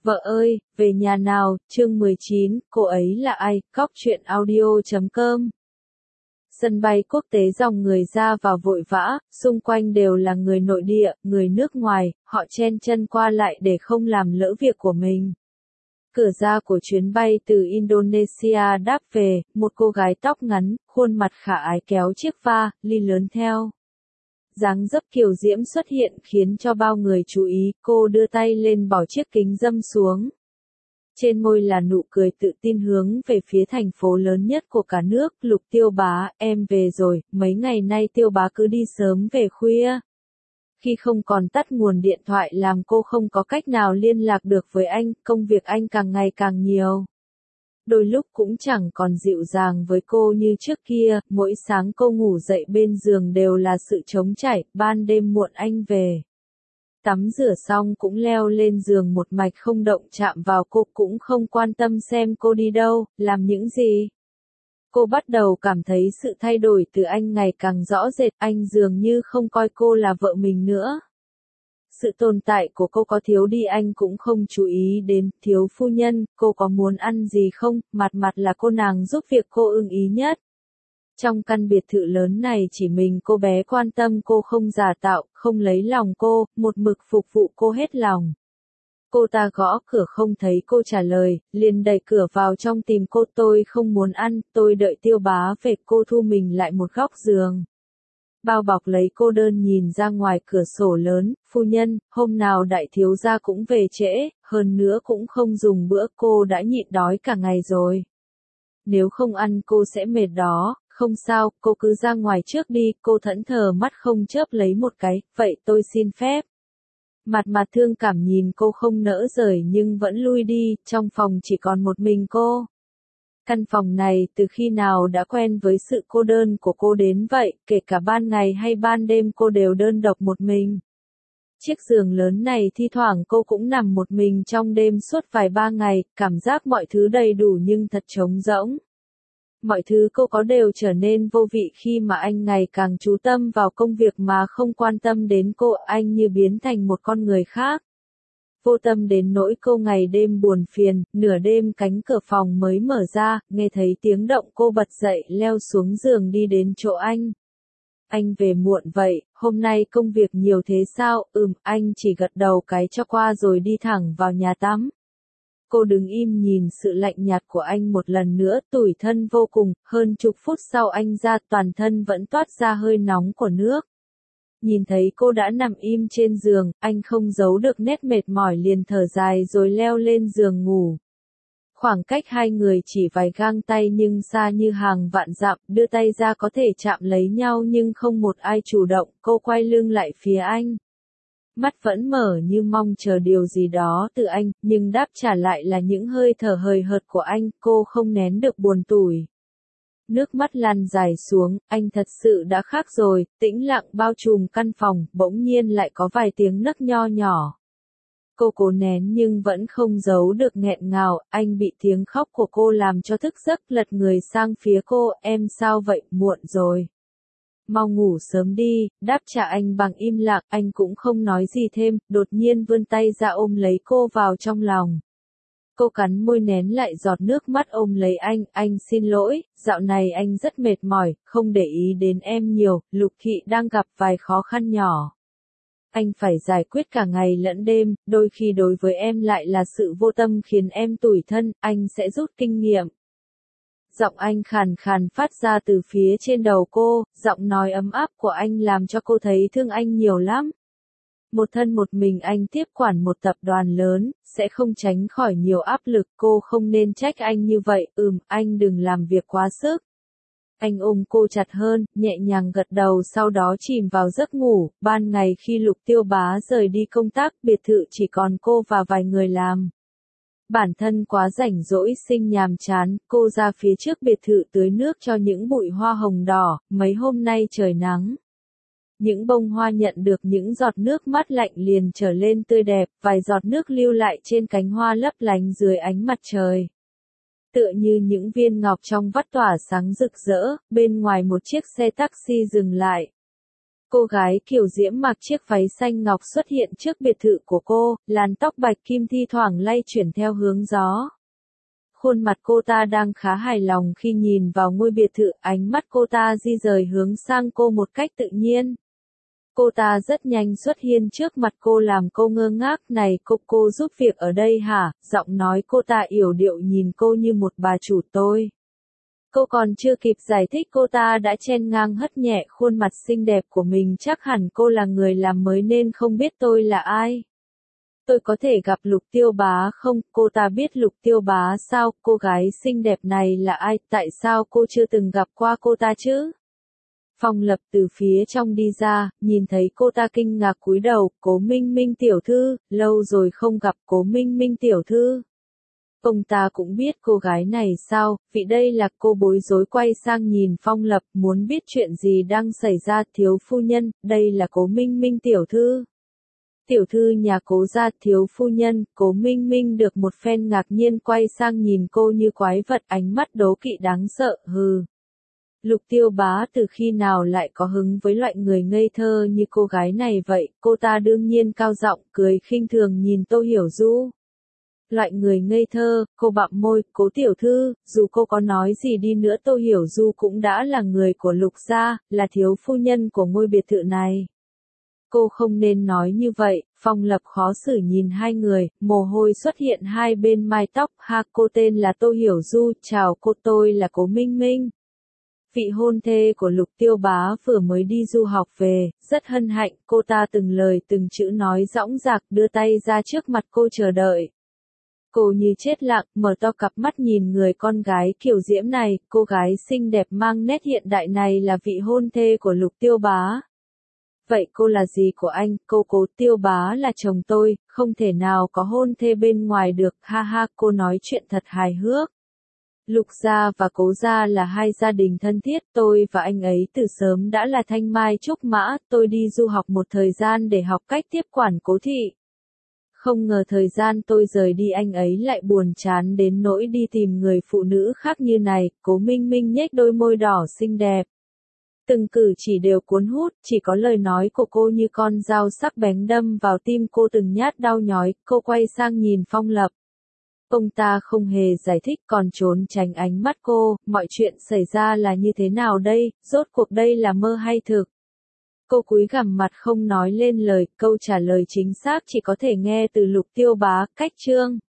Vợ ơi, về nhà nào, chương 19, cô ấy là ai, Cóc truyện audio.com. Sân bay quốc tế dòng người ra vào vội vã, xung quanh đều là người nội địa, người nước ngoài, họ chen chân qua lại để không làm lỡ việc của mình. Cửa ra của chuyến bay từ Indonesia đáp về, một cô gái tóc ngắn, khuôn mặt khả ái kéo chiếc ly lớn theo. Dáng dấp kiều diễm xuất hiện khiến cho bao người chú ý, cô đưa tay lên bỏ chiếc kính râm xuống. Trên môi là nụ cười tự tin hướng về phía thành phố lớn nhất của cả nước, Lục Tiêu Bá, em về rồi, mấy ngày nay Tiêu Bá cứ đi sớm về khuya. Khi không còn tắt nguồn điện thoại làm cô không có cách nào liên lạc được với anh, công việc anh càng ngày càng nhiều. Đôi lúc cũng chẳng còn dịu dàng với cô như trước kia, mỗi sáng cô ngủ dậy bên giường đều là sự trống trải, ban đêm muộn anh về. Tắm rửa xong cũng leo lên giường một mạch không động chạm vào cô, cũng không quan tâm xem cô đi đâu, làm những gì. Cô bắt đầu cảm thấy sự thay đổi từ anh ngày càng rõ rệt, anh dường như không coi cô là vợ mình nữa. Sự tồn tại của cô có thiếu đi anh cũng không chú ý đến, thiếu phu nhân, cô có muốn ăn gì không, mặt là cô nàng giúp việc cô ưng ý nhất. Trong căn biệt thự lớn này chỉ mình cô bé quan tâm cô, không giả tạo, không lấy lòng cô, một mực phục vụ cô hết lòng. Cô ta gõ cửa không thấy cô trả lời, liền đẩy cửa vào trong tìm cô. Tôi không muốn ăn, tôi đợi Tiêu Bá về. Cô thu mình lại một góc giường. Bao bọc lấy cô đơn nhìn ra ngoài cửa sổ lớn, phu nhân, hôm nào đại thiếu gia cũng về trễ, hơn nữa cũng không dùng bữa, cô đã nhịn đói cả ngày rồi. Nếu không ăn cô sẽ mệt đó, không sao, cô cứ ra ngoài trước đi, cô thẫn thờ mắt không chớp lấy một cái, vậy tôi xin phép. Mặt thương cảm nhìn cô không nỡ rời nhưng vẫn lui đi, trong phòng chỉ còn một mình cô. Căn phòng này từ khi nào đã quen với sự cô đơn của cô đến vậy, kể cả ban ngày hay ban đêm cô đều đơn độc một mình. Chiếc giường lớn này thi thoảng cô cũng nằm một mình trong đêm suốt vài ba ngày, cảm giác mọi thứ đầy đủ nhưng thật trống rỗng. Mọi thứ cô có đều trở nên vô vị khi mà anh ngày càng chú tâm vào công việc mà không quan tâm đến cô, anh như biến thành một con người khác. Vô tâm đến nỗi cô ngày đêm buồn phiền, nửa đêm cánh cửa phòng mới mở ra, nghe thấy tiếng động cô bật dậy leo xuống giường đi đến chỗ anh. Anh về muộn vậy, hôm nay công việc nhiều thế sao? Anh chỉ gật đầu cái cho qua rồi đi thẳng vào nhà tắm. Cô đứng im nhìn sự lạnh nhạt của anh một lần nữa, tủi thân vô cùng, hơn chục phút sau anh ra, toàn thân vẫn toát ra hơi nóng của nước. Nhìn thấy cô đã nằm im trên giường, anh không giấu được nét mệt mỏi liền thở dài rồi leo lên giường ngủ. Khoảng cách hai người chỉ vài gang tay nhưng xa như hàng vạn dặm, đưa tay ra có thể chạm lấy nhau nhưng không một ai chủ động, cô quay lưng lại phía anh. Mắt vẫn mở như mong chờ điều gì đó từ anh, nhưng đáp trả lại là những hơi thở hời hợt của anh, cô không nén được buồn tủi. Nước mắt lăn dài xuống, anh thật sự đã khác rồi, tĩnh lặng bao trùm căn phòng, bỗng nhiên lại có vài tiếng nấc nho nhỏ. Cô cố nén nhưng vẫn không giấu được nghẹn ngào, anh bị tiếng khóc của cô làm cho thức giấc, lật người sang phía cô, em sao vậy, muộn rồi. Mau ngủ sớm đi, đáp trả anh bằng im lặng, anh cũng không nói gì thêm, đột nhiên vươn tay ra ôm lấy cô vào trong lòng. Cô cắn môi nén lại giọt nước mắt ôm lấy anh xin lỗi, dạo này anh rất mệt mỏi, không để ý đến em nhiều, Lục Thị đang gặp vài khó khăn nhỏ. Anh phải giải quyết cả ngày lẫn đêm, đôi khi đối với em lại là sự vô tâm khiến em tủi thân, anh sẽ rút kinh nghiệm. Giọng anh khàn khàn phát ra từ phía trên đầu cô, giọng nói ấm áp của anh làm cho cô thấy thương anh nhiều lắm. Một thân một mình anh tiếp quản một tập đoàn lớn, sẽ không tránh khỏi nhiều áp lực, cô không nên trách anh như vậy, anh đừng làm việc quá sức. Anh ôm cô chặt hơn, nhẹ nhàng gật đầu sau đó chìm vào giấc ngủ, ban ngày khi Lục Tiêu Bá rời đi công tác, biệt thự chỉ còn cô và vài người làm. Bản thân quá rảnh rỗi sinh nhàm chán, cô ra phía trước biệt thự tưới nước cho những bụi hoa hồng đỏ, mấy hôm nay trời nắng. Những bông hoa nhận được những giọt nước mát lạnh liền trở lên tươi đẹp, vài giọt nước lưu lại trên cánh hoa lấp lánh dưới ánh mặt trời. Tựa như những viên ngọc trong vắt tỏa sáng rực rỡ, bên ngoài một chiếc xe taxi dừng lại. Cô gái kiều diễm mặc chiếc váy xanh ngọc xuất hiện trước biệt thự của cô, làn tóc bạch kim thi thoảng lay chuyển theo hướng gió. Khuôn mặt cô ta đang khá hài lòng khi nhìn vào ngôi biệt thự, ánh mắt cô ta di dời hướng sang cô một cách tự nhiên. Cô ta rất nhanh xuất hiện trước mặt cô làm cô ngơ ngác, này cô giúp việc ở đây hả? Giọng nói cô ta yểu điệu nhìn cô như một bà chủ tôi. Cô còn chưa kịp giải thích cô ta đã chen ngang hất nhẹ khuôn mặt xinh đẹp của mình, chắc hẳn cô là người làm mới nên không biết tôi là ai. Tôi có thể gặp Lục Tiêu Bá không? Cô ta biết Lục Tiêu Bá sao? Cô gái xinh đẹp này là ai? Tại sao cô chưa từng gặp qua cô ta chứ? Phong Lập từ phía trong đi ra, nhìn thấy cô ta kinh ngạc cúi đầu, Cố Minh Minh tiểu thư, lâu rồi không gặp Cố Minh Minh tiểu thư. Ông ta cũng biết cô gái này sao, vì đây là cô bối rối quay sang nhìn Phong Lập, muốn biết chuyện gì đang xảy ra. Thiếu phu nhân, đây là Cố Minh Minh tiểu thư. Tiểu thư nhà Cố gia. Thiếu phu nhân. Cố Minh Minh được một phen ngạc nhiên quay sang nhìn cô như quái vật, ánh mắt đố kỵ đáng sợ, hừ. Lục Tiêu Bá từ khi nào lại có hứng với loại người ngây thơ như cô gái này vậy? Cô ta đương nhiên cao giọng cười khinh thường nhìn Tô Hiểu Du. Loại người ngây thơ, cô bặm môi, Cố tiểu thư, dù cô có nói gì đi nữa Tô Hiểu Du cũng đã là người của Lục gia, là thiếu phu nhân của ngôi biệt thự này. Cô không nên nói như vậy. Phong Lập khó xử nhìn hai người, mồ hôi xuất hiện hai bên mái tóc. Ha, cô tên là Tô Hiểu Du, chào cô, tôi là Cố Minh Minh. Vị hôn thê của Lục Tiêu Bá vừa mới đi du học về, rất hân hạnh, cô ta từng lời từng chữ nói dõng dạc, đưa tay ra trước mặt cô chờ đợi. Cô như chết lặng, mở to cặp mắt nhìn người con gái kiều diễm này, cô gái xinh đẹp mang nét hiện đại này là vị hôn thê của Lục Tiêu Bá. Vậy cô là gì của anh? Cô Cố Tiêu Bá là chồng tôi, không thể nào có hôn thê bên ngoài được, ha ha, cô nói chuyện thật hài hước. Lục gia và Cố gia là hai gia đình thân thiết, tôi và anh ấy từ sớm đã là thanh mai trúc mã, tôi đi du học một thời gian để học cách tiếp quản Cố thị. Không ngờ thời gian tôi rời đi anh ấy lại buồn chán đến nỗi đi tìm người phụ nữ khác như này. Cố Minh Minh nhếch đôi môi đỏ xinh đẹp. Từng cử chỉ đều cuốn hút, chỉ có lời nói của cô như con dao sắc bén đâm vào tim cô từng nhát đau nhói. Cô quay sang nhìn Phong Lập. Ông ta không hề giải thích còn trốn tránh ánh mắt cô, mọi chuyện xảy ra là như thế nào đây, rốt cuộc đây là mơ hay thực? Cô cúi gằm mặt không nói lên lời, câu trả lời chính xác chỉ có thể nghe từ Lục Tiêu Bá. Cách chương